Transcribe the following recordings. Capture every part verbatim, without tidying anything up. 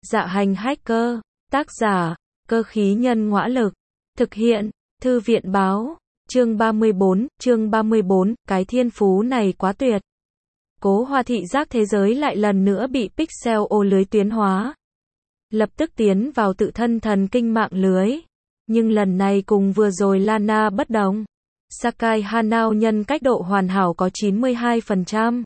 Dạ hành hacker, tác giả, cơ khí nhân ngõa lực, thực hiện, thư viện báo, chương ba mươi bốn, chương ba mươi bốn, cái thiên phú này quá tuyệt. Cố Hoa thị giác thế giới lại lần nữa bị pixel ô lưới tuyến hóa. Lập tức tiến vào tự thân thần kinh mạng lưới. Nhưng lần này cùng vừa rồi Lana bất đồng. Sakai Hanao nhân cách độ hoàn hảo có chín mươi hai phần trăm.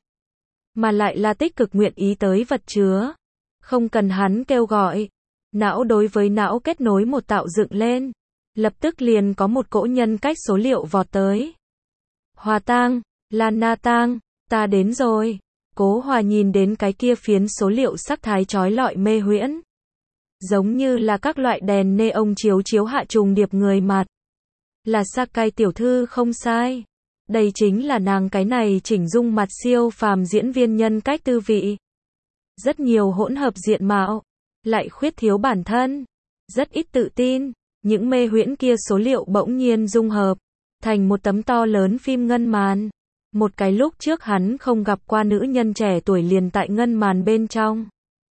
Mà lại là tích cực nguyện ý tới vật chứa. Không cần hắn kêu gọi. Não đối với não kết nối một tạo dựng lên. Lập tức liền có một cỗ nhân cách số liệu vọt tới. Hòa tang, Lana tang, ta đến rồi. Cố Hòa nhìn đến cái kia phiến số liệu sắc thái chói lọi mê huyễn. Giống như là các loại đèn neon chiếu chiếu hạ trùng điệp người mặt. Là Sakai tiểu thư không sai. Đây chính là nàng cái này chỉnh dung mặt siêu phàm diễn viên nhân cách tư vị. Rất nhiều hỗn hợp diện mạo. Lại khuyết thiếu bản thân. Rất ít tự tin. Những mê huyễn kia số liệu bỗng nhiên dung hợp. Thành một tấm to lớn phim ngân màn. Một cái lúc trước hắn không gặp qua nữ nhân trẻ tuổi liền tại ngân màn bên trong.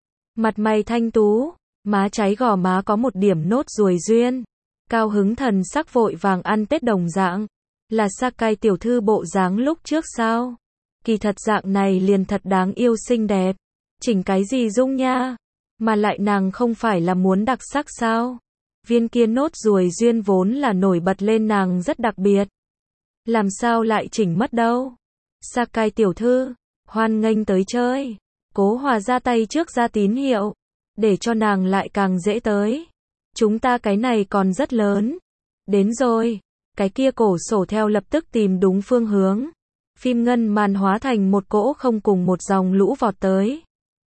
Mặt mày thanh tú. Má trái gò má có một điểm nốt ruồi duyên. Cao hứng thần sắc vội vàng ăn Tết đồng dạng. Là Sakai tiểu thư bộ dáng lúc trước sao? Kỳ thật dạng này liền thật đáng yêu xinh đẹp. Chỉnh cái gì dung nha? Mà lại nàng không phải là muốn đặc sắc sao? Viên kia nốt ruồi duyên vốn là nổi bật lên nàng rất đặc biệt. Làm sao lại chỉnh mất đâu? Sakai tiểu thư, hoan nghênh tới chơi. Cố Hòa ra tay trước ra tín hiệu. Để cho nàng lại càng dễ tới. Chúng ta cái này còn rất lớn. Đến rồi. Cái kia cổ sổ theo lập tức tìm đúng phương hướng. Phim ngân màn hóa thành một cỗ không cùng một dòng lũ vọt tới.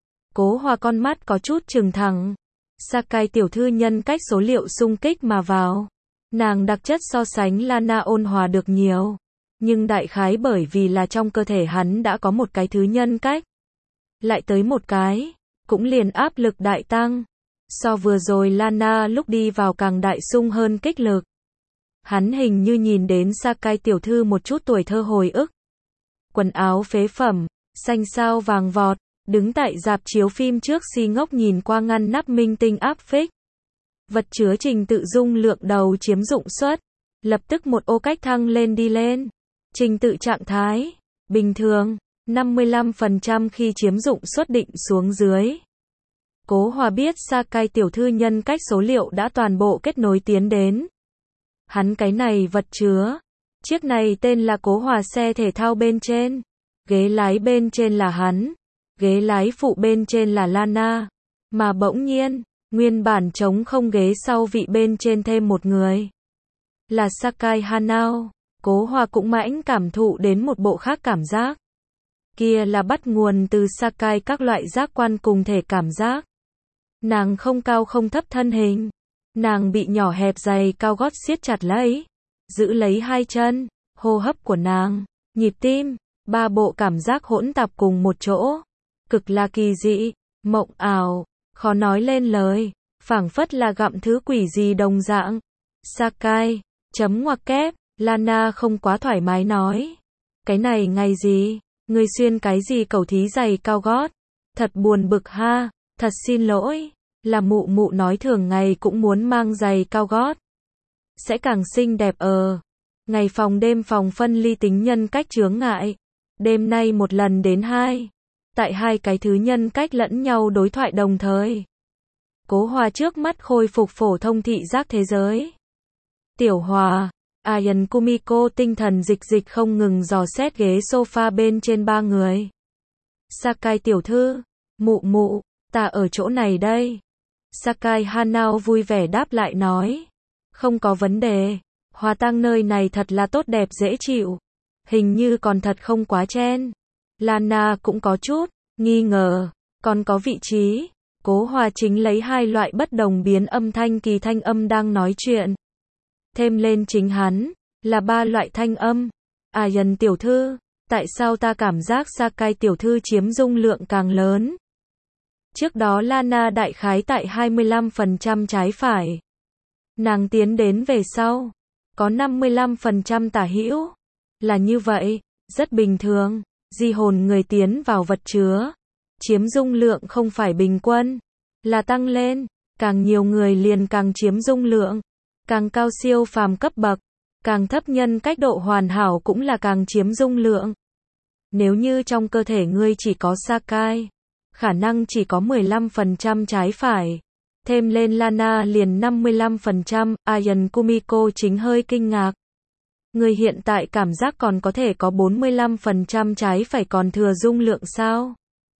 Cố Hòa con mắt có chút trừng thẳng. Sakai tiểu thư nhân cách số liệu xung kích mà vào. Nàng đặc chất so sánh Lana ôn hòa được nhiều. Nhưng đại khái bởi vì là trong cơ thể hắn đã có một cái thứ nhân cách. Lại tới một cái. Cũng liền áp lực đại tăng. So vừa rồi Lana lúc đi vào càng đại sung hơn kích lực. Hắn hình như nhìn đến Sakai tiểu thư một chút tuổi thơ hồi ức. Quần áo phế phẩm, xanh sao vàng vọt, đứng tại rạp chiếu phim trước si ngốc nhìn qua ngăn nắp minh tinh áp phích. Vật chứa trình tự dung lượng đầu chiếm dụng suất. Lập tức một ô cách thăng lên đi lên. Trình tự trạng thái, bình thường, năm mươi lăm phần trăm khi chiếm dụng suất định xuống dưới. Cố Hòa biết Sakai tiểu thư nhân cách số liệu đã toàn bộ kết nối tiến đến. Hắn cái này vật chứa. Chiếc này tên là Cố Hòa xe thể thao bên trên. Ghế lái bên trên là hắn. Ghế lái phụ bên trên là Lana. Mà bỗng nhiên, nguyên bản trống không ghế sau vị bên trên thêm một người. Là Sakai Hanao. Cố Hòa cũng mãnh cảm thụ đến một bộ khác cảm giác. Kia là bắt nguồn từ Sakai các loại giác quan cùng thể cảm giác. Nàng không cao không thấp thân hình. Nàng bị nhỏ hẹp giày cao gót siết chặt lấy. Giữ lấy hai chân. Hô hấp của nàng. Nhịp tim. Ba bộ cảm giác hỗn tạp cùng một chỗ. Cực là kỳ dị. Mộng ảo. Khó nói lên lời. Phảng phất là gặm thứ quỷ gì đồng dạng. Sakai. Chấm ngoặc kép. Lana không quá thoải mái nói. Cái này ngày gì? Người xuyên cái gì cầu thí giày cao gót? Thật buồn bực ha. Thật xin lỗi. Là mụ mụ nói thường ngày cũng muốn mang giày cao gót. Sẽ càng xinh đẹp ờ. Ngày phòng đêm phòng phân ly tính nhân cách chướng ngại. Đêm nay một lần đến hai. Tại hai cái thứ nhân cách lẫn nhau đối thoại đồng thời. Cố Hòa trước mắt khôi phục phổ thông thị giác thế giới. Tiểu Hòa. Ayan Kumiko tinh thần dịch dịch không ngừng dò xét ghế sofa bên trên ba người. Sakai tiểu thư. Mụ mụ. Ta ở chỗ này đây. Sakai Hanao vui vẻ đáp lại nói. Không có vấn đề. Hòa tang nơi này thật là tốt đẹp dễ chịu. Hình như còn thật không quá chen. Lana cũng có chút nghi ngờ. Còn có vị trí. Cố Hòa chính lấy hai loại bất đồng biến âm thanh kỳ thanh âm đang nói chuyện. Thêm lên chính hắn. Là ba loại thanh âm. Ayan tiểu thư. Tại sao ta cảm giác Sakai tiểu thư chiếm dung lượng càng lớn? Trước đó Lana đại khái tại hai mươi lăm phần trăm trái phải. Nàng tiến đến về sau. Có năm mươi lăm phần trăm tả hữu. Là như vậy. Rất bình thường. Di hồn người tiến vào vật chứa. Chiếm dung lượng không phải bình quân. là tăng lên, càng nhiều người liền càng chiếm dung lượng, càng cao siêu phàm cấp bậc, càng thấp nhân cách độ hoàn hảo cũng là càng chiếm dung lượng. Nếu như trong cơ thể ngươi chỉ có Sakai, khả năng chỉ có mười lăm phần trăm trái phải, thêm lên Lana liền năm mươi lăm phần trăm, Ayan Kumiko chính hơi kinh ngạc. Người hiện tại cảm giác còn có thể có bốn mươi lăm phần trăm trái phải còn thừa dung lượng sao?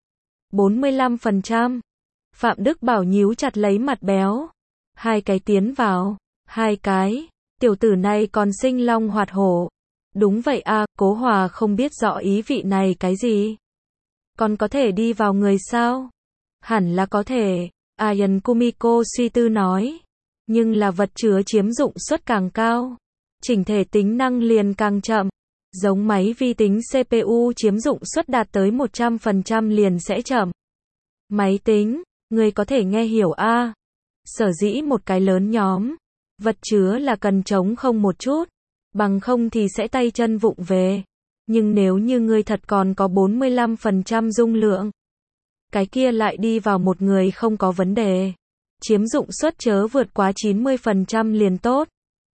bốn mươi lăm phần trăm. Phạm Đức Bảo nhíu chặt lấy mặt béo. Hai cái tiến vào, hai cái, tiểu tử này còn sinh long hoạt hổ. Đúng vậy a, Cố Hòa không biết rõ ý vị này cái gì. Còn có thể đi vào người sao? Hẳn là có thể, Ayan Kumiko suy tư nói. Nhưng là vật chứa chiếm dụng suất càng cao, chỉnh thể tính năng liền càng chậm. Giống máy vi tính xê pê u chiếm dụng suất đạt tới một trăm phần trăm liền sẽ chậm. Máy tính, người có thể nghe hiểu a. À. Sở dĩ một cái lớn nhóm, vật chứa là cần trống không một chút, bằng không thì sẽ tay chân vụng về. Nhưng nếu như ngươi thật còn có bốn mươi lăm phần trăm dung lượng, cái kia lại đi vào một người không có vấn đề. Chiếm dụng suất chớ vượt quá chín mươi phần trăm liền tốt.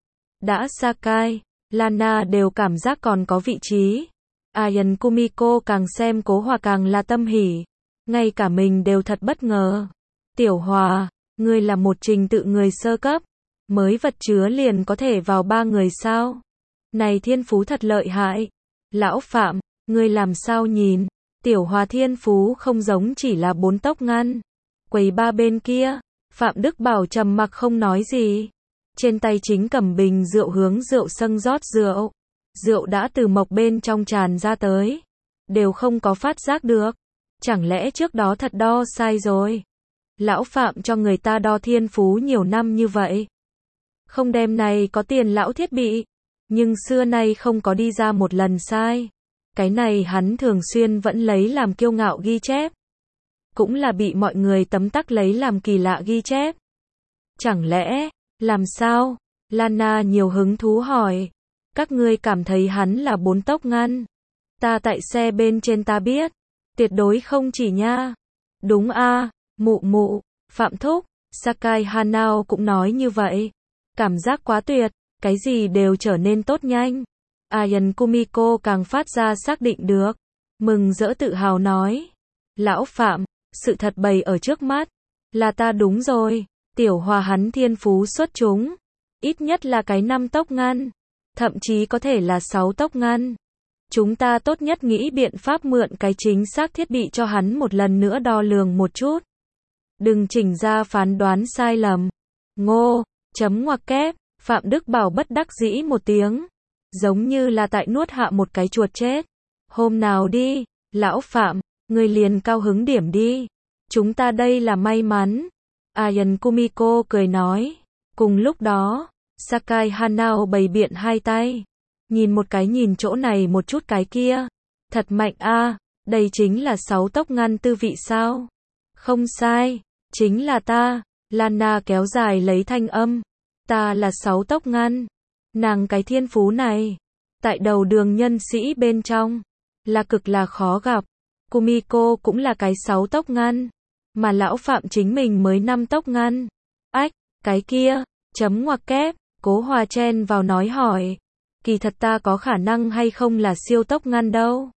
Đã Sakai, Lana đều cảm giác còn có vị trí. Ayan Kumiko càng xem Cố Hòa càng là tâm hỉ. Ngay cả mình đều thật bất ngờ. Tiểu Hòa, ngươi là một trình tự người sơ cấp, mới vật chứa liền có thể vào ba người sao? Này thiên phú thật lợi hại. Lão Phạm, ngươi làm sao nhìn? Tiểu Hòa thiên phú không giống chỉ là bốn tốc ngăn. Quầy ba bên kia, Phạm Đức Bảo trầm mặc không nói gì. Trên tay chính cầm bình rượu hướng rượu sâng rót rượu. Rượu đã từ mộc bên trong tràn ra tới. Đều không có phát giác được. Chẳng lẽ trước đó thật đo sai rồi? Lão Phạm cho người ta đo thiên phú nhiều năm như vậy. Không đem này có tiền lão thiết bị. Nhưng xưa nay không có đi ra một lần sai. Cái này hắn thường xuyên vẫn lấy làm kiêu ngạo ghi chép. Cũng là bị mọi người tấm tắc lấy làm kỳ lạ ghi chép. Chẳng lẽ, làm sao? Lana nhiều hứng thú hỏi. Các ngươi cảm thấy hắn là bốn tốc ngăn. Ta tại xe bên trên ta biết. Tuyệt đối không chỉ nha. Đúng a, à, mụ mụ, Phạm Thúc, Sakai Hanao cũng nói như vậy. Cảm giác quá tuyệt, cái gì đều trở nên tốt nhanh. Ayan Kumiko càng phát ra xác định được. Mừng rỡ tự hào nói. Lão Phạm, sự thật bày ở trước mắt. Là ta đúng rồi. Tiểu Hòa hắn thiên phú xuất chúng. Ít nhất là cái năm tốc ngăn. Thậm chí có thể là sáu tốc ngăn. Chúng ta tốt nhất nghĩ biện pháp mượn cái chính xác thiết bị cho hắn một lần nữa đo lường một chút. Đừng chỉnh ra phán đoán sai lầm. Ngô, chấm ngoặc kép, Phạm Đức Bảo bất đắc dĩ một tiếng. Giống như là tại nuốt hạ một cái chuột chết. Hôm nào đi, lão Phạm, người liền cao hứng điểm đi. Chúng ta đây là may mắn. Ayan Kumiko cười nói. Cùng lúc đó, Sakai Hanao bày biện hai tay. Nhìn một cái nhìn chỗ này một chút cái kia. Thật mạnh a, à, đây chính là sáu tốc ngăn tư vị sao? Không sai, chính là ta. Lana kéo dài lấy thanh âm. Ta là sáu tốc ngăn. Nàng cái thiên phú này, tại đầu đường nhân sĩ bên trong, là cực là khó gặp. Kumiko cũng là cái sáu tốc ngăn. Mà lão Phạm chính mình mới năm tốc ngăn. Ách, cái kia, chấm ngoặc kép, Cố Hòa chen vào nói hỏi. Kỳ thật ta có khả năng hay không là siêu tốc ngăn đâu.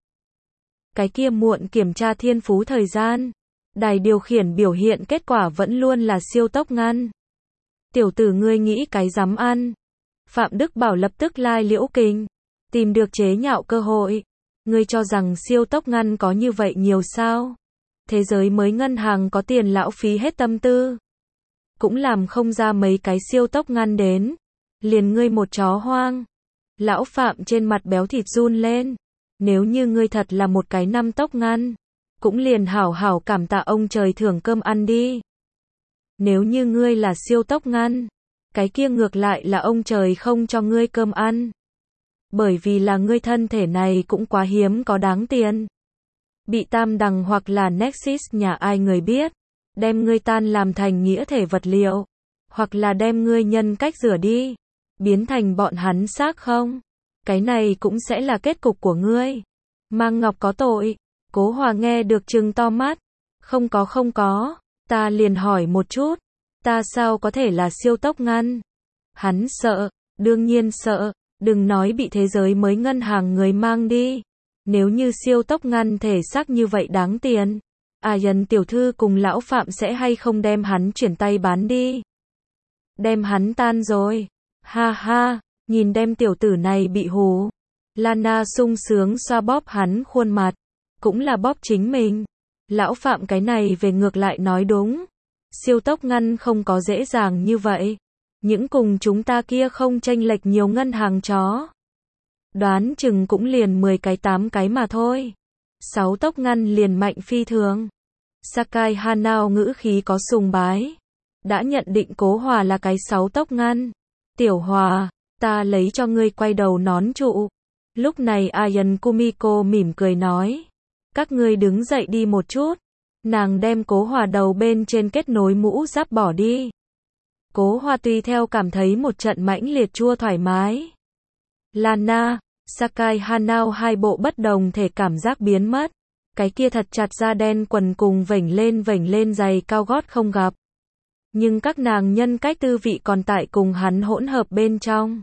Cái kia muộn kiểm tra thiên phú thời gian. Đài điều khiển biểu hiện kết quả vẫn luôn là siêu tốc ngăn. Tiểu tử ngươi nghĩ cái dám ăn. Phạm Đức Bảo lập tức lai liễu kình. Tìm được chế nhạo cơ hội. Ngươi cho rằng siêu tốc ngăn có như vậy nhiều sao? Thế giới mới ngân hàng có tiền lão phí hết tâm tư. Cũng làm không ra mấy cái siêu tốc ngăn đến. Liền ngươi một chó hoang. Lão Phạm trên mặt béo thịt run lên. Nếu như ngươi thật là một cái năm tốc ngăn, cũng liền hảo hảo cảm tạ ông trời thưởng cơm ăn đi. Nếu như ngươi là siêu tốc ngăn, cái kia ngược lại là ông trời không cho ngươi cơm ăn. Bởi vì là ngươi thân thể này cũng quá hiếm có đáng tiền. Bị Tam Đằng hoặc là Nexus nhà ai người biết, đem ngươi tan làm thành nghĩa thể vật liệu, hoặc là đem ngươi nhân cách rửa đi, biến thành bọn hắn xác không? Cái này cũng sẽ là kết cục của ngươi. Mang Ngọc có tội. Cố Hòa nghe được trừng to mắt. Không có không có. Ta liền hỏi một chút, ta sao có thể là siêu tốc ngăn? Hắn sợ, đương nhiên sợ, đừng nói bị thế giới mới ngân hàng người mang đi. Nếu như siêu tốc ngăn thể xác như vậy đáng tiền, à dần tiểu thư cùng lão Phạm sẽ hay không đem hắn chuyển tay bán đi. Đem hắn tan rồi. Ha ha, nhìn đem tiểu tử này bị hù. Lana sung sướng xoa bóp hắn khuôn mặt. Cũng là bóp chính mình. Lão Phạm cái này về ngược lại nói đúng. Siêu tốc ngăn không có dễ dàng như vậy. Những cùng chúng ta kia không chênh lệch nhiều ngân hàng chó. Đoán chừng cũng liền mười cái tám cái mà thôi. Sáu tốc ngăn liền mạnh phi thường. Sakai Hanao ngữ khí có sùng bái. Đã nhận định Cố Hòa là cái sáu tốc ngăn. Tiểu Hòa, ta lấy cho ngươi quay đầu nón trụ. Lúc này Ayan Kumiko mỉm cười nói. Các ngươi đứng dậy đi một chút. Nàng đem Cố Hòa đầu bên trên kết nối mũ giáp bỏ đi. Cố Hòa tùy theo cảm thấy một trận mãnh liệt chua thoải mái. Lana, Sakai Hanao hai bộ bất đồng thể cảm giác biến mất. Cái kia thật chặt da đen quần cùng vểnh lên vểnh lên giày cao gót không gặp. Nhưng các nàng nhân cách tư vị còn tại cùng hắn hỗn hợp bên trong.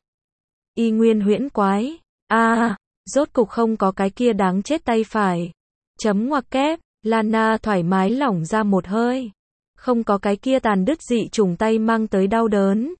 Y nguyên huyễn quái. A, à, rốt cục không có cái kia đáng chết tay phải. Chấm ngoặc kép, Lana thoải mái lỏng ra một hơi. Không có cái kia tàn đứt dị trùng tay mang tới đau đớn.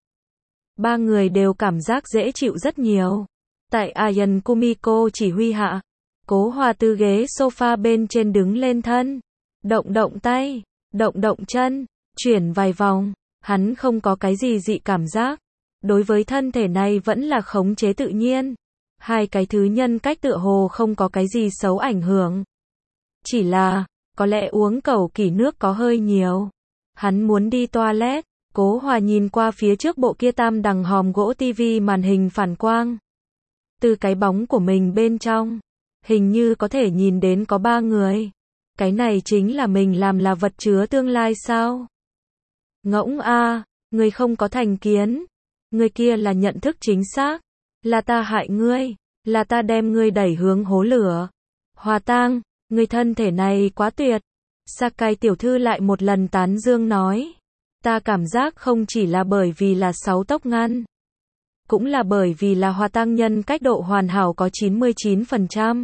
Ba người đều cảm giác dễ chịu rất nhiều. Tại Ayan Kumiko chỉ huy hạ, Cố Hòa từ ghế sofa bên trên đứng lên thân. Động động tay, động động chân, chuyển vài vòng. Hắn không có cái gì dị cảm giác. Đối với thân thể này vẫn là khống chế tự nhiên. Hai cái thứ nhân cách tựa hồ không có cái gì xấu ảnh hưởng. Chỉ là, có lẽ uống cẩu kỷ nước có hơi nhiều. Hắn muốn đi toilet. Cố Hòa nhìn qua phía trước bộ kia tam đằng hòm gỗ tivi màn hình phản quang. Từ cái bóng của mình bên trong, hình như có thể nhìn đến có ba người. Cái này chính là mình làm là vật chứa tương lai sao? Ngỗng a, người không có thành kiến. Người kia là nhận thức chính xác. Là ta hại ngươi. Là ta đem ngươi đẩy hướng hố lửa. Hòa Tang, người thân thể này quá tuyệt. Sakai tiểu thư lại một lần tán dương nói. Ta cảm giác không chỉ là bởi vì là sáu tốc ngăn. Cũng là bởi vì là Hòa Tang nhân cách độ hoàn hảo có chín mươi chín phần trăm.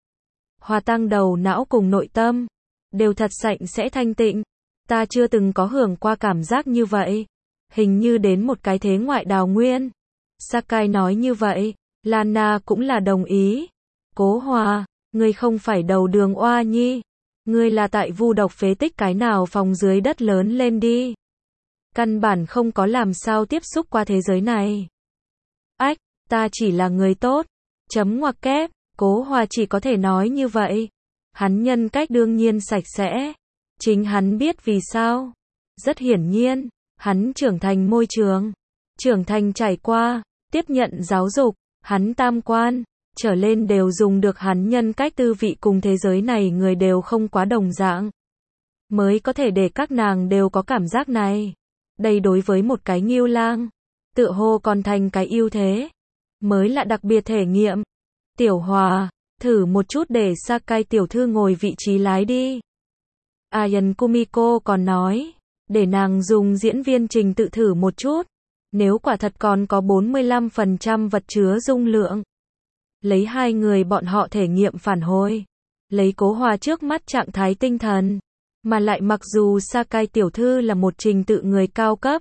Hòa Tang đầu não cùng nội tâm đều thật sạch sẽ thanh tịnh. Ta chưa từng có hưởng qua cảm giác như vậy. Hình như đến một cái thế ngoại đào nguyên. Sakai nói như vậy, Lana cũng là đồng ý. Cố Hòa, ngươi không phải đầu đường oa nhi. Ngươi là tại vu độc phế tích cái nào phòng dưới đất lớn lên đi. Căn bản không có làm sao tiếp xúc qua thế giới này. Ách, ta chỉ là người tốt. Chấm ngoặc kép, Cố Hòa chỉ có thể nói như vậy. Hắn nhân cách đương nhiên sạch sẽ. Chính hắn biết vì sao. Rất hiển nhiên, hắn trưởng thành môi trường. Trưởng thành trải qua, tiếp nhận giáo dục, hắn tam quan, trở lên đều dùng được hắn nhân cách tư vị cùng thế giới này người đều không quá đồng dạng. Mới có thể để các nàng đều có cảm giác này. Đây đối với một cái Ngưu Lang, tựa hồ còn thành cái ưu thế. Mới là đặc biệt thể nghiệm. Tiểu Hòa, thử một chút để Sakai tiểu thư ngồi vị trí lái đi. Ayan Kumiko còn nói, để nàng dùng diễn viên trình tự thử một chút. Nếu quả thật còn có bốn mươi lăm phần trăm vật chứa dung lượng. Lấy hai người bọn họ thể nghiệm phản hồi. Lấy Cố Hòa trước mắt trạng thái tinh thần. Mà lại mặc dù Sakai tiểu thư là một trình tự người cao cấp.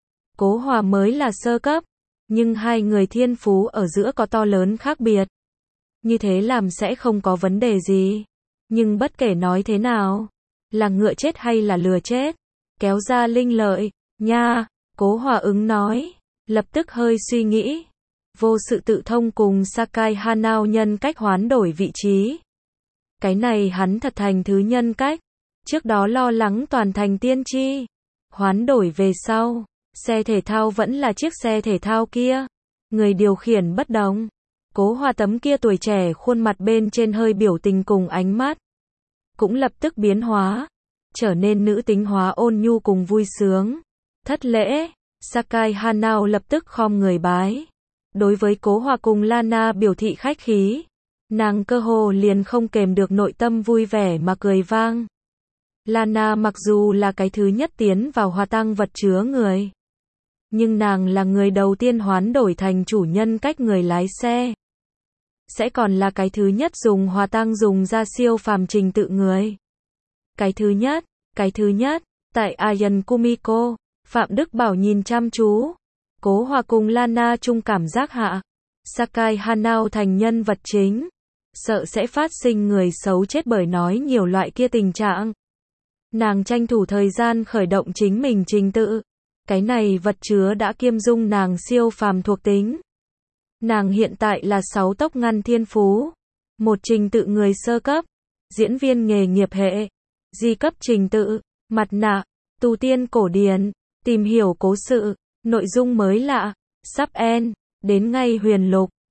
Cố Hòa mới là sơ cấp. Nhưng hai người thiên phú ở giữa có to lớn khác biệt. Như thế làm sẽ không có vấn đề gì. Nhưng bất kể nói thế nào. Là ngựa chết hay là lừa chết. Kéo ra linh lợi. Nha, Cố Hòa ứng nói. Lập tức hơi suy nghĩ. Vô sự tự thông cùng Sakai Hanao nhân cách hoán đổi vị trí. Cái này hắn thật thành thứ nhân cách. Trước đó lo lắng toàn thành tiên tri. Hoán đổi về sau. Xe thể thao vẫn là chiếc xe thể thao kia. Người điều khiển bất đồng. Cố Hòa tấm kia tuổi trẻ khuôn mặt bên trên hơi biểu tình cùng ánh mắt. Cũng lập tức biến hóa. Trở nên nữ tính hóa ôn nhu cùng vui sướng. Thất lễ. Sakai Hanao lập tức khom người bái. Đối với Cố Hòa cùng Lana biểu thị khách khí. Nàng cơ hồ liền không kềm được nội tâm vui vẻ mà cười vang. Lana mặc dù là cái thứ nhất tiến vào hoa tăng vật chứa người, nhưng nàng là người đầu tiên hoán đổi thành chủ nhân cách người lái xe. Sẽ còn là cái thứ nhất dùng hoa tăng dùng ra siêu phàm trình tự người. Cái thứ nhất, cái thứ nhất, tại Ayan Kumiko, Phạm Đức Bảo nhìn chăm chú. Cố Hòa cùng Lana chung cảm giác hạ. Sakai Hanao thành nhân vật chính. Sợ sẽ phát sinh người xấu chết bởi nói nhiều loại kia tình trạng. Nàng tranh thủ thời gian khởi động chính mình trình tự. Cái này vật chứa đã kiêm dung nàng siêu phàm thuộc tính. Nàng hiện tại là sáu tốc ngăn thiên phú. Một trình tự người sơ cấp. Diễn viên nghề nghiệp hệ. Di cấp trình tự. Mặt nạ. Tu tiên cổ điển. Tìm hiểu cố sự. Nội dung mới lạ. Sub N. Đến ngay huyền lục.